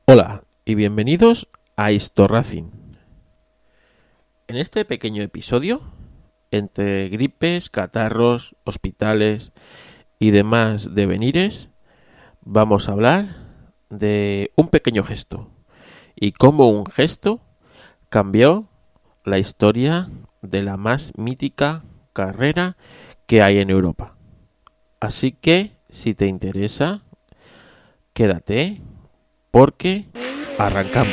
Hola y bienvenidos a Historracing. En este pequeño episodio, entre gripes, catarros, hospitales y demás devenires, vamos a hablar de un pequeño gesto y cómo un gesto cambió la historia de la más mítica carrera que hay en Europa. Así que, si te interesa, quédate porque arrancamos.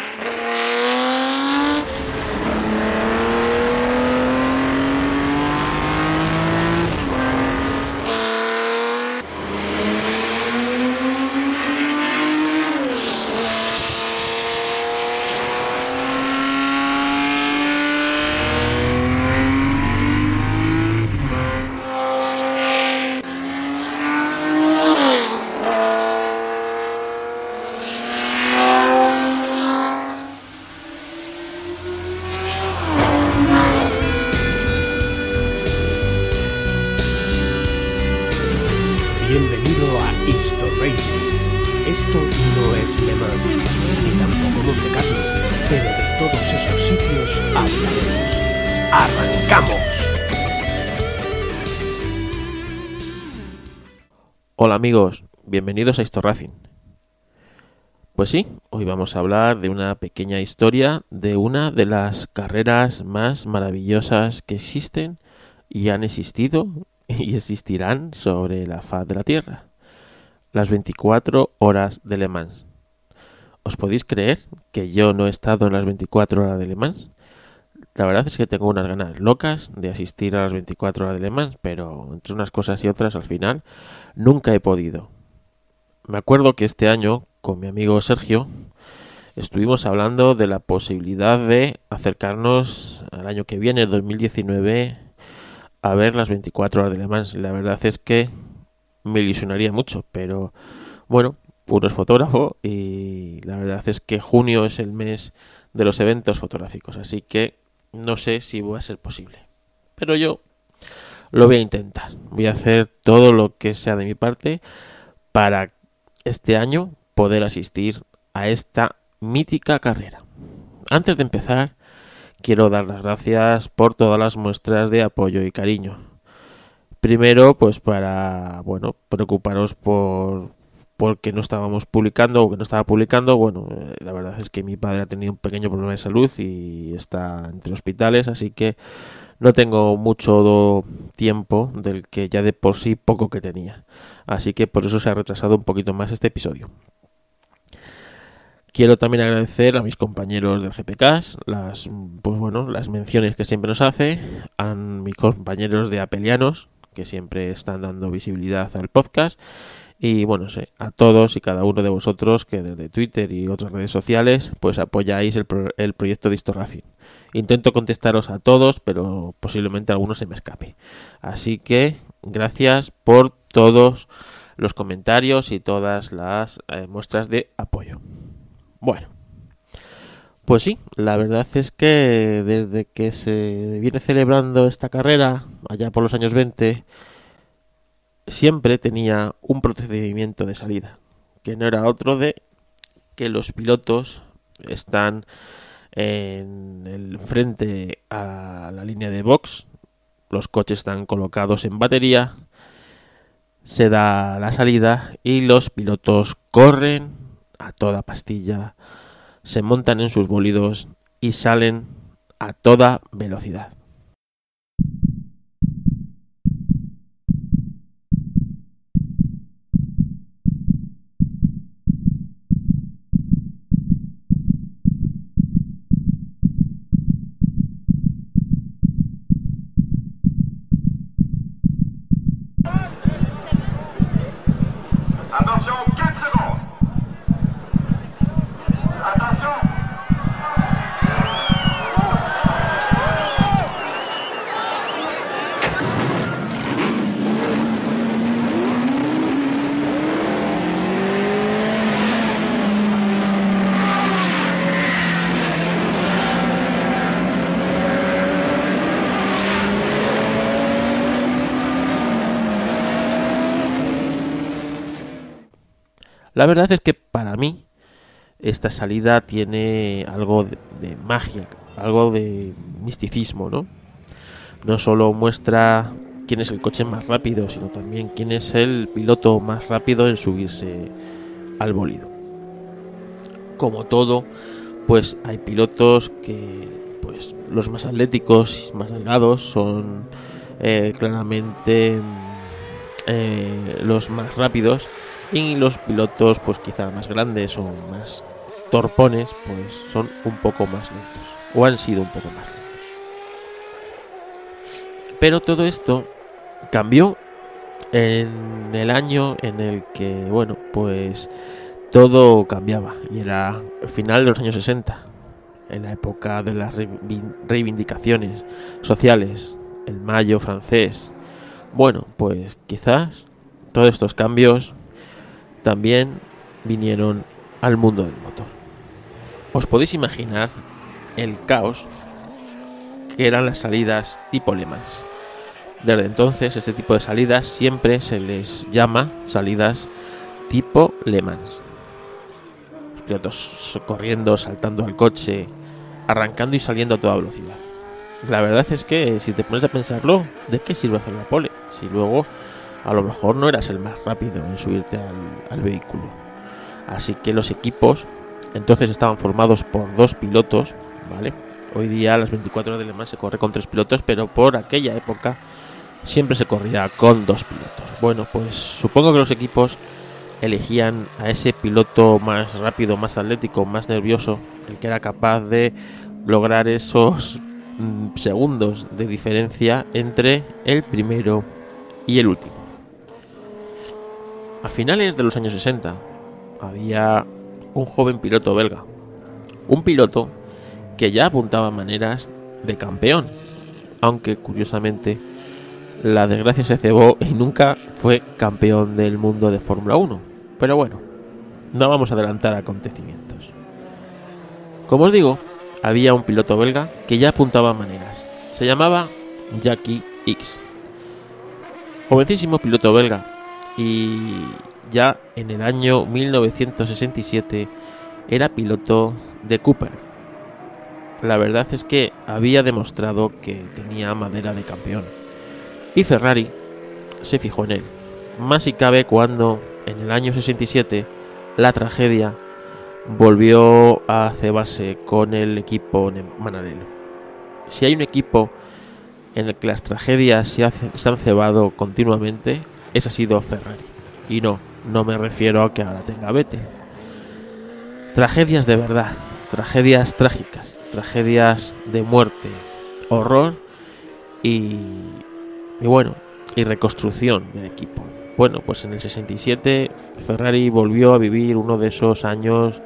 Bienvenido a Historracing. Esto no es Le Mans, ni tampoco Monte Carlo, pero de todos esos sitios hablaremos. ¡Arrancamos! Hola amigos, bienvenidos a Historracing. Pues sí, hoy vamos a hablar de una pequeña historia de una de las carreras más maravillosas que existen y han existido y existirán sobre la faz de la Tierra. Las 24 horas de Le Mans. ¿Os podéis creer que yo no he estado en las 24 horas de Le Mans? La verdad es que tengo unas ganas locas de asistir a las 24 horas de Le Mans, pero entre unas cosas y otras al final nunca he podido. Me acuerdo que este año, con mi amigo Sergio, estuvimos hablando de la posibilidad de acercarnos al año que viene, 2019, a ver las 24 horas de Le Mans. La verdad es que me ilusionaría mucho, pero bueno, uno es fotógrafo y la verdad es que junio es el mes de los eventos fotográficos, así que no sé si va a ser posible. Pero yo lo voy a intentar. Voy a hacer todo lo que sea de mi parte para este año poder asistir a esta mítica carrera. Antes de empezar, quiero dar las gracias por todas las muestras de apoyo y cariño. Primero, pues para, preocuparos porque no estábamos publicando o que no estaba publicando. La verdad es que mi padre ha tenido un pequeño problema de salud y está entre hospitales, así que no tengo mucho tiempo del que ya de por sí poco que tenía. Así que por eso se ha retrasado un poquito más este episodio. Quiero también agradecer a mis compañeros del GPCast las menciones que siempre nos hace, a mis compañeros de Apelianos, que siempre están dando visibilidad al podcast, y a todos y cada uno de vosotros que desde Twitter y otras redes sociales pues apoyáis el proyecto de Historracing. Intento contestaros a todos, pero posiblemente alguno se me escape. Así que gracias por todos los comentarios y todas las muestras de apoyo. Bueno, pues sí, la verdad es que desde que se viene celebrando esta carrera, allá por los años 20, siempre tenía un procedimiento de salida, que no era otro de que los pilotos están en el frente a la línea de box, los coches están colocados en batería, se da la salida y los pilotos corren a toda pastilla, se montan en sus bólidos y salen a toda velocidad. Attention, 4 secondes. Attention. La verdad es que para mí esta salida tiene algo de magia, algo de misticismo, ¿no? No solo muestra quién es el coche más rápido, sino también quién es el piloto más rápido en subirse al bólido. Como todo, pues hay pilotos que, pues los más atléticos, más delgados, son claramente los más rápidos, y los pilotos, pues quizá más grandes o más torpones, pues son un poco más lentos, o han sido un poco más lentos. Pero todo esto cambió en el año en el que, bueno, pues todo cambiaba, y era el final de los años 60, en la época de las reivindicaciones sociales, el Mayo francés. Bueno, pues quizás todos estos cambios también vinieron al mundo del motor. ¿Os podéis imaginar el caos que eran las salidas tipo Le Mans? Desde entonces, este tipo de salidas siempre se les llama salidas tipo Le Mans. Los pilotos corriendo, saltando al coche, arrancando y saliendo a toda velocidad. La verdad es que, si te pones a pensarlo, ¿de qué sirve hacer la pole? Si luego a lo mejor no eras el más rápido en subirte al vehículo. Así que los equipos entonces estaban formados por 2 pilotos, ¿vale? Hoy día las 24 horas de Le Mans se corre con 3 pilotos, pero por aquella época siempre se corría con 2 pilotos. Bueno, pues supongo que los equipos elegían a ese piloto más rápido, más atlético, más nervioso, el que era capaz de lograr esos segundos de diferencia entre el primero y el último. A finales de los años 60 había un joven piloto belga, un piloto que ya apuntaba maneras de campeón, aunque curiosamente la desgracia se cebó y nunca fue campeón del mundo de Fórmula 1. Pero bueno, no vamos a adelantar acontecimientos. Como os digo, había un piloto belga que ya apuntaba maneras. Se llamaba Jackie Ickx. Jovencísimo piloto belga, y ya en el año 1967 era piloto de Cooper. La verdad es que había demostrado que tenía madera de campeón, y Ferrari se fijó en él, más si cabe cuando en el año 67 la tragedia volvió a cebarse con el equipo Manarello. Si hay un equipo en el que las tragedias se han cebado continuamente, ese ha sido Ferrari. Y no me refiero a que ahora tenga Vettel. Tragedias de verdad, tragedias trágicas, tragedias de muerte, horror y reconstrucción del equipo. Bueno, pues en el 67 Ferrari volvió a vivir uno de esos años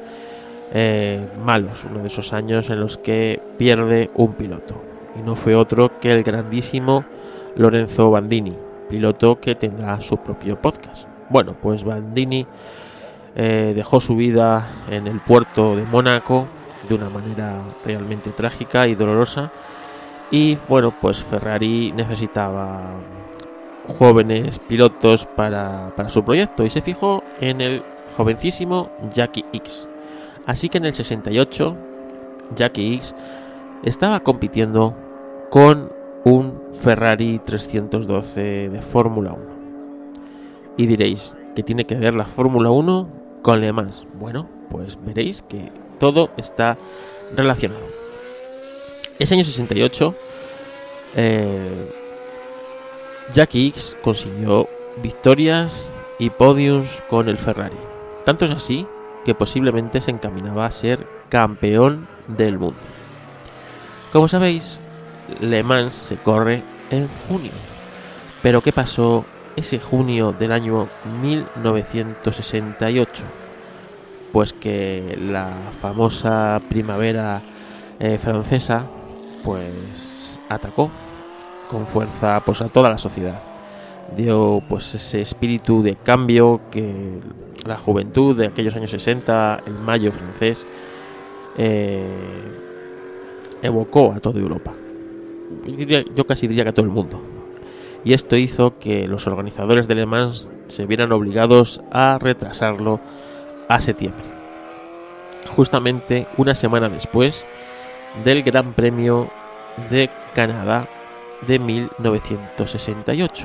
malos, uno de esos años en los que pierde un piloto, y no fue otro que el grandísimo Lorenzo Bandini, piloto que tendrá su propio podcast. Bueno, pues Bandini dejó su vida en el puerto de Mónaco de una manera realmente trágica y dolorosa, y bueno, pues Ferrari necesitaba jóvenes pilotos para su proyecto, y se fijó en el jovencísimo Jackie Ickx. Así que en el 68 Jackie Ickx estaba compitiendo con un Ferrari 312 de Fórmula 1. Y diréis, ¿qué tiene que ver la Fórmula 1 con Le Mans? Bueno, pues veréis que todo está relacionado. Ese año 68 Jackie Ickx consiguió victorias y podiums con el Ferrari. Tanto es así que posiblemente se encaminaba a ser campeón del mundo. Como sabéis, Le Mans se corre en junio. Pero ¿qué pasó ese junio del año 1968? Pues que la famosa primavera francesa pues atacó con fuerza pues a toda la sociedad. Dio pues ese espíritu de cambio que la juventud de aquellos años 60, el Mayo francés, evocó a toda Europa. Yo casi diría que a todo el mundo. Y esto hizo que los organizadores de Le Mans se vieran obligados a retrasarlo a septiembre. justamente una semana después del Gran Premio de Canadá de 1968.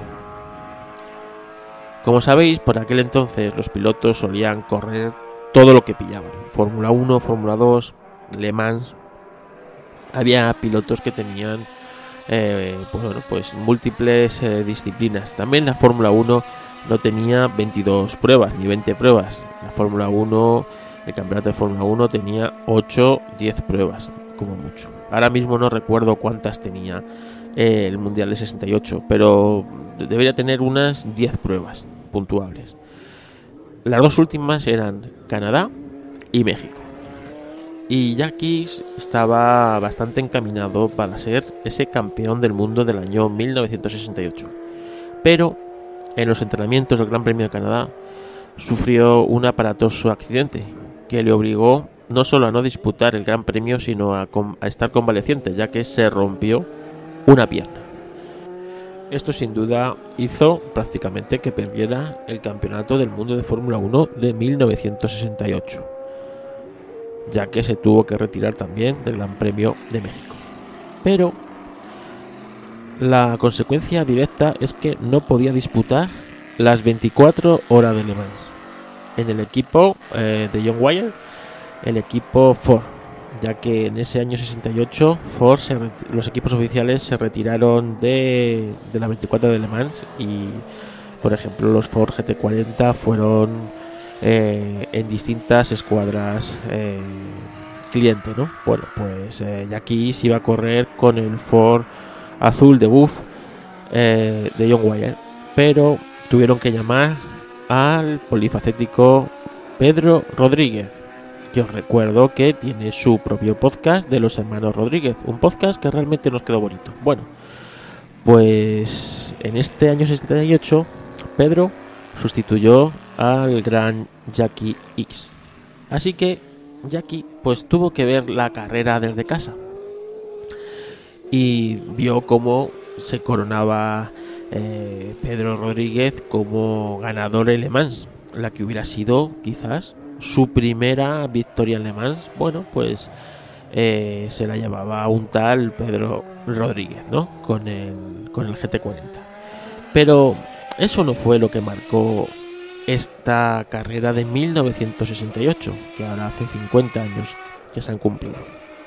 Como sabéis, por aquel entonces los pilotos solían correr todo lo que pillaban. Fórmula 1, Fórmula 2, Le Mans. Había pilotos que tenían pues múltiples disciplinas. También la Fórmula 1 no tenía 22 pruebas ni 20 pruebas. La Fórmula 1, el campeonato de Fórmula 1 tenía 8, 10 pruebas, como mucho. Ahora mismo no recuerdo cuántas tenía el Mundial de 68, pero debería tener unas 10 pruebas puntuables. Las dos últimas eran Canadá y México. Y Jackie estaba bastante encaminado para ser ese campeón del mundo del año 1968. Pero en los entrenamientos del Gran Premio de Canadá sufrió un aparatoso accidente que le obligó no solo a no disputar el Gran Premio, sino a estar convaleciente, ya que se rompió una pierna. Esto sin duda hizo prácticamente que perdiera el campeonato del mundo de Fórmula 1 de 1968, ya que se tuvo que retirar también del Gran Premio de México. Pero la consecuencia directa es que no podía disputar las 24 horas de Le Mans. En el equipo de John Wyer, el equipo Ford, ya que en ese año 68 Ford los equipos oficiales se retiraron de las 24 de Le Mans y, por ejemplo, los Ford GT40 fueron en distintas escuadras cliente, ¿no? Bueno, pues Jackie se iba a correr con el Ford azul de Buff de John Wyer, pero tuvieron que llamar al polifacético Pedro Rodríguez, que os recuerdo que tiene su propio podcast de los hermanos Rodríguez, un podcast que realmente nos quedó bonito. Bueno, pues en este año 68 Pedro sustituyó al gran Jackie X, así que Jackie pues tuvo que ver la carrera desde casa y vio cómo se coronaba Pedro Rodríguez como ganador en Le Mans, la que hubiera sido quizás su primera victoria en Le Mans. Bueno, pues se la llevaba un tal Pedro Rodríguez, ¿no? Con el GT40. Pero eso no fue lo que marcó esta carrera de 1968, que ahora hace 50 años que se han cumplido.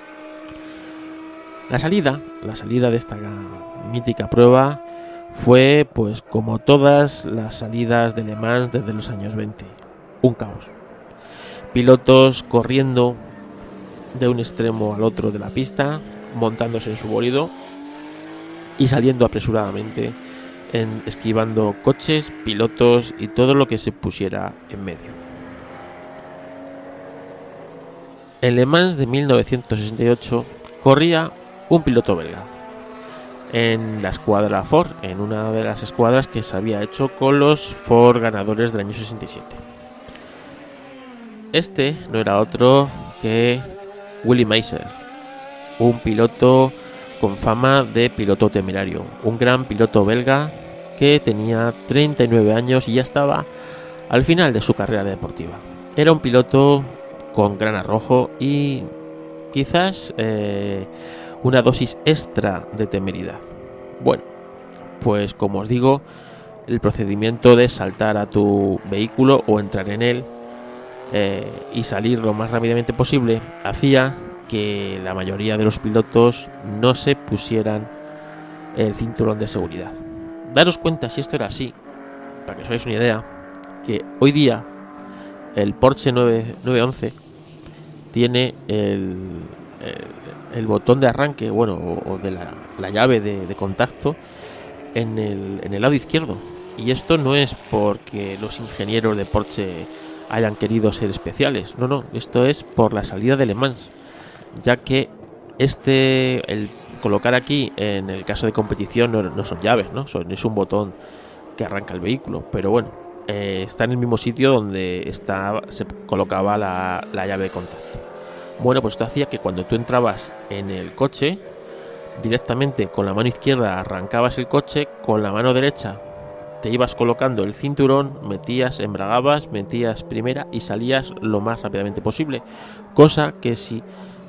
La salida de esta mítica prueba fue, pues como todas las salidas de Le Mans desde los años 20, un caos. Pilotos corriendo de un extremo al otro de la pista, montándose en su bólido y saliendo apresuradamente, esquivando coches, pilotos y todo lo que se pusiera en medio. En Le Mans de 1968 corría un piloto belga en la escuadra Ford, en una de las escuadras que se había hecho con los Ford ganadores del año 67. Este no era otro que Willy Mazer, un piloto con fama de piloto temerario, un gran piloto belga que tenía 39 años y ya estaba al final de su carrera deportiva. Era un piloto con gran arrojo y quizás una dosis extra de temeridad. Bueno, pues como os digo, el procedimiento de saltar a tu vehículo o entrar en él y salir lo más rápidamente posible hacía que la mayoría de los pilotos no se pusieran el cinturón de seguridad. Daros cuenta, si esto era así, para que os hagáis una idea, que hoy día el Porsche 911 tiene el botón de arranque, bueno, o de la llave de contacto en el lado izquierdo. Y esto no es porque los ingenieros de Porsche hayan querido ser especiales, no, esto es por la salida de Le Mans, ya que el colocar aquí, en el caso de competición, no son llaves, es un botón que arranca el vehículo, pero bueno, está en el mismo sitio donde se colocaba la llave de contacto. Bueno, pues esto hacía que cuando tú entrabas en el coche, directamente con la mano izquierda arrancabas el coche, con la mano derecha te ibas colocando el cinturón, embragabas, metías primera y salías lo más rápidamente posible, cosa que si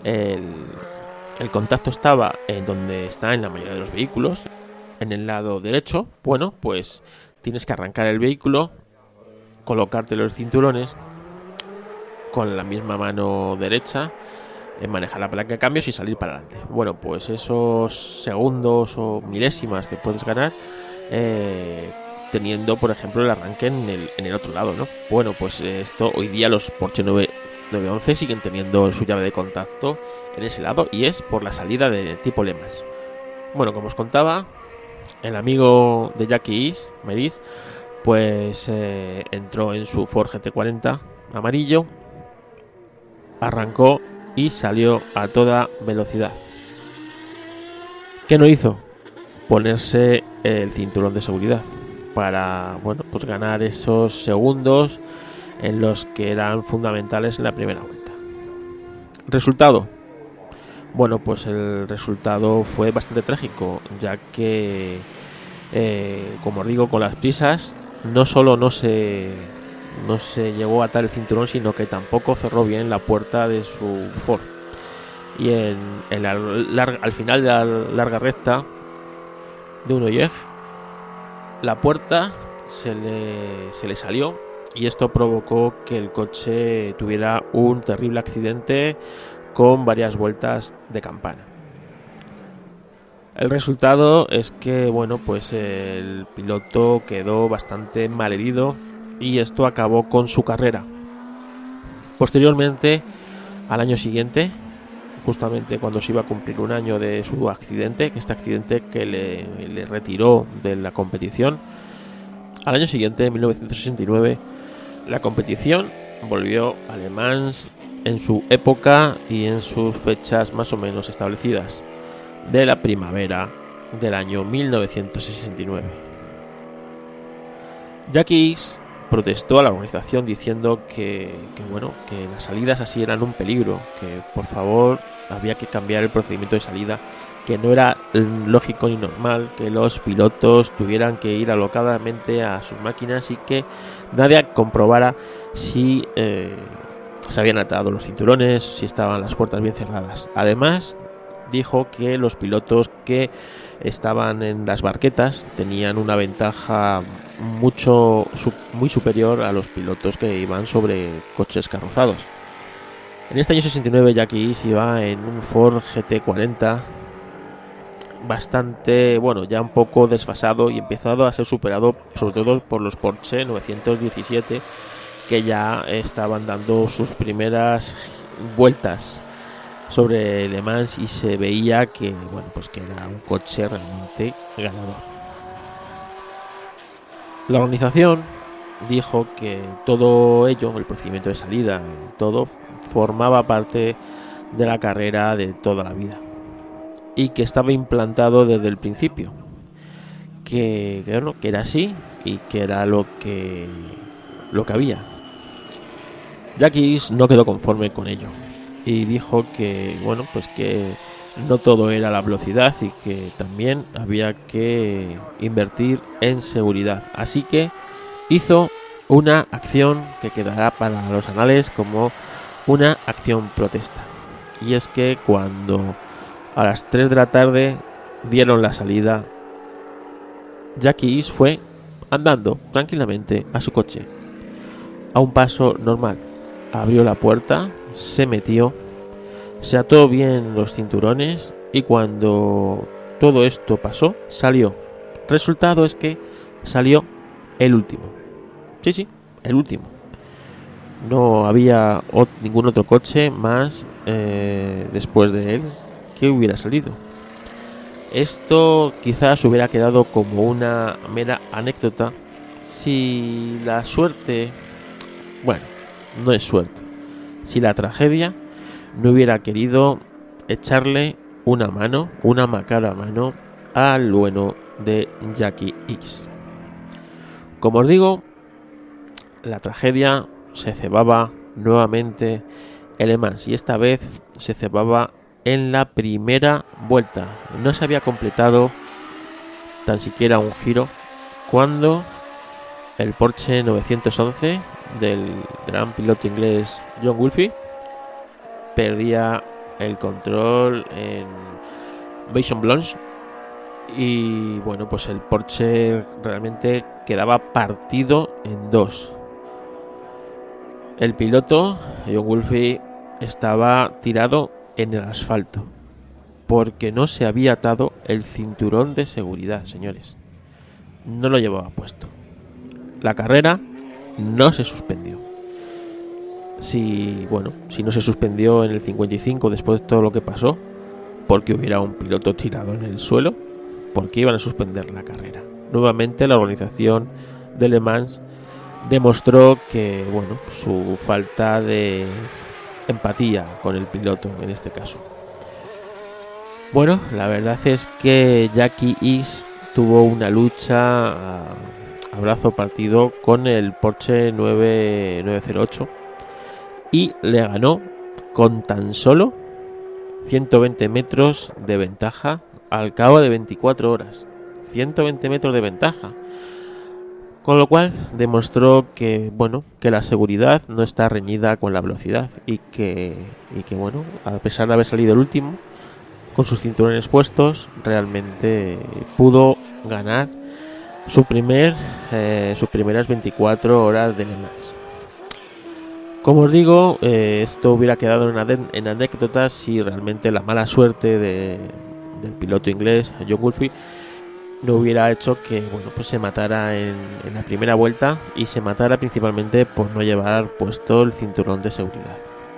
el contacto estaba en donde está en la mayoría de los vehículos, en el lado derecho, bueno, pues tienes que arrancar el vehículo, colocarte los cinturones con la misma mano derecha, manejar la palanca de cambios y salir para adelante. Bueno, pues esos segundos o milésimas que puedes ganar teniendo, por ejemplo, el arranque en el otro lado, ¿no? Bueno, pues esto hoy día los Porsche 911 siguen teniendo su llave de contacto en ese lado y es por la salida de tipo Le Mans. Bueno, como os contaba, el amigo de Jackie Ice, Meurice, pues entró en su Ford GT40 amarillo, arrancó y salió a toda velocidad. ¿Qué no hizo? Ponerse el cinturón de seguridad para, bueno, pues ganar esos segundos en los que eran fundamentales en la primera vuelta. ¿Resultado? Bueno, pues el resultado fue bastante trágico, ya que, como os digo, con las prisas, no solo no se llegó a atar el cinturón, sino que tampoco cerró bien la puerta de su Ford. Y al final de la larga recta de Hunnoyeg, la puerta se le salió y esto provocó que el coche tuviera un terrible accidente con varias vueltas de campana. El resultado es que, bueno, pues el piloto quedó bastante malherido y esto acabó con su carrera. Posteriormente, al año siguiente, justamente cuando se iba a cumplir un año de su accidente, este accidente que le retiró de la competición, al año siguiente, en 1969, la competición volvió a Le Mans en su época y en sus fechas más o menos establecidas, de la primavera del año 1969. Jackie Ice protestó a la organización diciendo que las salidas así eran un peligro, que por favor había que cambiar el procedimiento de salida, que no era lógico ni normal que los pilotos tuvieran que ir alocadamente a sus máquinas y que nadie comprobara si se habían atado los cinturones, si estaban las puertas bien cerradas. Además, dijo que los pilotos que estaban en las barquetas tenían una ventaja muy superior a los pilotos que iban sobre coches carrozados. En este año 69 Jackie Ice iba en un Ford GT40 bastante, bueno, ya un poco desfasado y empezado a ser superado sobre todo por los Porsche 917 que ya estaban dando sus primeras vueltas sobre Le Mans y se veía que, bueno, pues que era un coche realmente ganador. La organización dijo que todo ello, el procedimiento de salida, todo formaba parte de la carrera de toda la vida y que estaba implantado desde el principio, que era así y que era lo que había. Jackie Ice no quedó conforme con ello y dijo que, bueno, pues que no todo era la velocidad y que también había que invertir en seguridad. Así que hizo una acción que quedará para los anales como una acción protesta. Y es que cuando a las 3 de la tarde dieron la salida, Jackie Ice fue andando tranquilamente a su coche, a un paso normal. Abrió la puerta, se metió, se ató bien los cinturones y cuando todo esto pasó, salió. Resultado es que salió el último. Sí, el último. No había ningún otro coche más después de él que hubiera salido. Esto quizás hubiera quedado como una mera anécdota si la suerte, bueno, no es suerte, si la tragedia no hubiera querido echarle una macabra mano al bueno de Jackie Ice. Como os digo, la tragedia se cebaba nuevamente en Le Mans y esta vez se cebaba en la primera vuelta. No se había completado tan siquiera un giro cuando el Porsche 911 del gran piloto inglés John Woolfie perdía el control en Baton Blanche y bueno, pues el Porsche realmente quedaba partido en dos. El piloto John Woolfie estaba tirado en el asfalto porque no se había atado el cinturón de seguridad, señores. No lo llevaba puesto. La carrera no se suspendió. Si no se suspendió en el 55 después de todo lo que pasó, porque hubiera un piloto tirado en el suelo, porque iban a suspender la carrera. Nuevamente la organización de Le Mans demostró que su falta de empatía con el piloto en este caso. Bueno, la verdad es que Jackie Ickx tuvo una lucha a brazo partido con el Porsche 908 y le ganó con tan solo 120 metros de ventaja al cabo de 24 horas. 120 metros de ventaja. Con lo cual demostró que la seguridad no está reñida con la velocidad y que a pesar de haber salido el último con sus cinturones puestos, realmente pudo ganar sus primeras 24 horas de Le Mans. Como os digo, esto hubiera quedado en anécdotas si realmente la mala suerte del piloto inglés John Woolfie no hubiera hecho que se matara en la primera vuelta y se matara principalmente por no llevar puesto el cinturón de seguridad.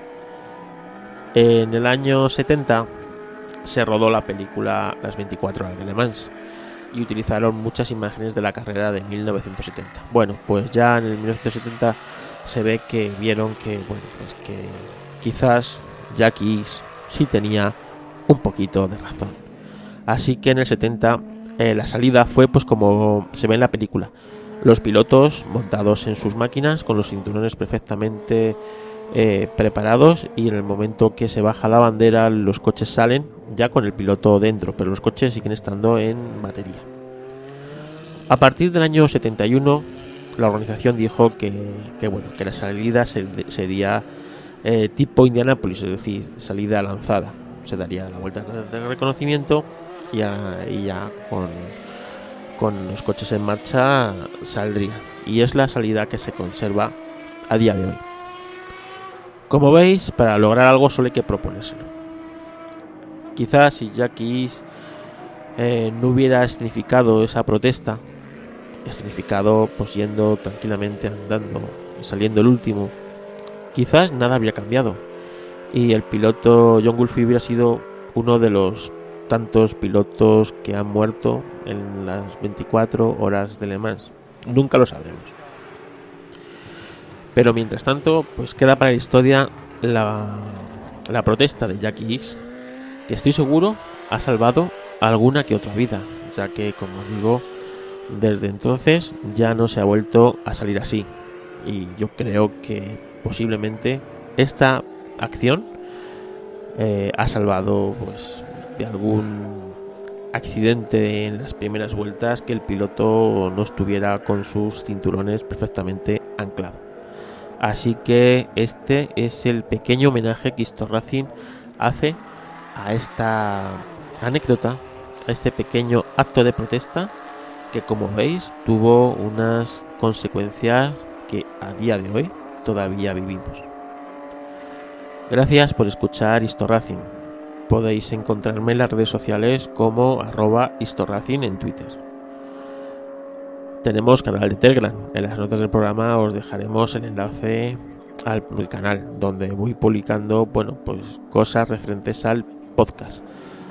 En el año 70 se rodó la película Las 24 horas de Le Mans y utilizaron muchas imágenes de la carrera de 1970. Bueno, pues ya en el 1970 se ve que vieron que que quizás Jackie Ickx sí tenía un poquito de razón. Así que en el 70 la salida fue como se ve en la película. Los pilotos montados en sus máquinas con los cinturones perfectamente preparados, y en el momento que se baja la bandera los coches salen ya con el piloto dentro, pero los coches siguen estando en batería. A partir del año 71 la organización dijo que la salida sería tipo Indianápolis, es decir, salida lanzada. Se daría la vuelta de reconocimiento y ya con los coches en marcha saldría, y es la salida que se conserva a día de hoy. Como veis, para lograr algo solo hay que proponérselo. Quizás si Jackie Ickx no hubiera escenificado esa protesta, yendo tranquilamente, andando, saliendo el último, quizás nada habría cambiado y el piloto John Woolfie hubiera sido uno de los tantos pilotos que han muerto en las 24 horas de Le Mans. Nunca lo sabremos. Pero mientras tanto, queda para la historia la protesta de Jackie Ickx, que estoy seguro ha salvado alguna que otra vida, ya que, como digo, desde entonces ya no se ha vuelto a salir así. Y yo creo que posiblemente esta acción ha salvado de algún accidente en las primeras vueltas, que el piloto no estuviera con sus cinturones perfectamente anclado. Así que este es el pequeño homenaje que Histo Racing hace a esta anécdota, a este pequeño acto de protesta que, como veis, tuvo unas consecuencias que a día de hoy todavía vivimos. Gracias por escuchar Histo Racing. Podéis encontrarme en las redes sociales como @HistoRacing en Twitter. Tenemos canal de Telegram. En las notas del programa os dejaremos el enlace al canal, donde voy publicando cosas referentes al podcast.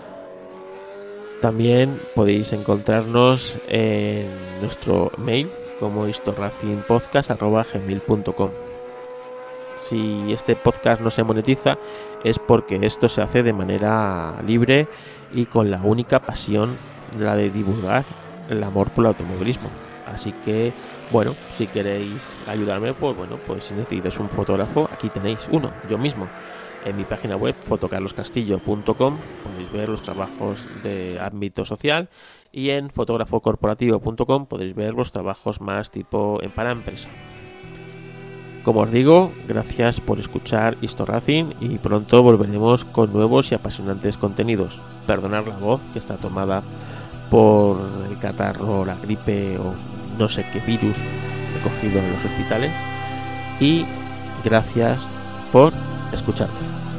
También podéis encontrarnos en nuestro mail como historacingpodcast@gmail.com. Si este podcast no se monetiza es porque esto se hace de manera libre y con la única pasión, la de divulgar el amor por el automovilismo. Así que, si queréis ayudarme, si necesitáis un fotógrafo, aquí tenéis uno, yo mismo. En mi página web fotocarloscastillo.com podéis ver los trabajos de ámbito social y en fotografocorporativo.com podéis ver los trabajos más tipo para empresa. Como os digo, gracias por escuchar Historracing y pronto volveremos con nuevos y apasionantes contenidos. Perdonad la voz que está tomada por el catarro, la gripe o no sé qué virus he cogido en los hospitales. Y gracias por escucharme.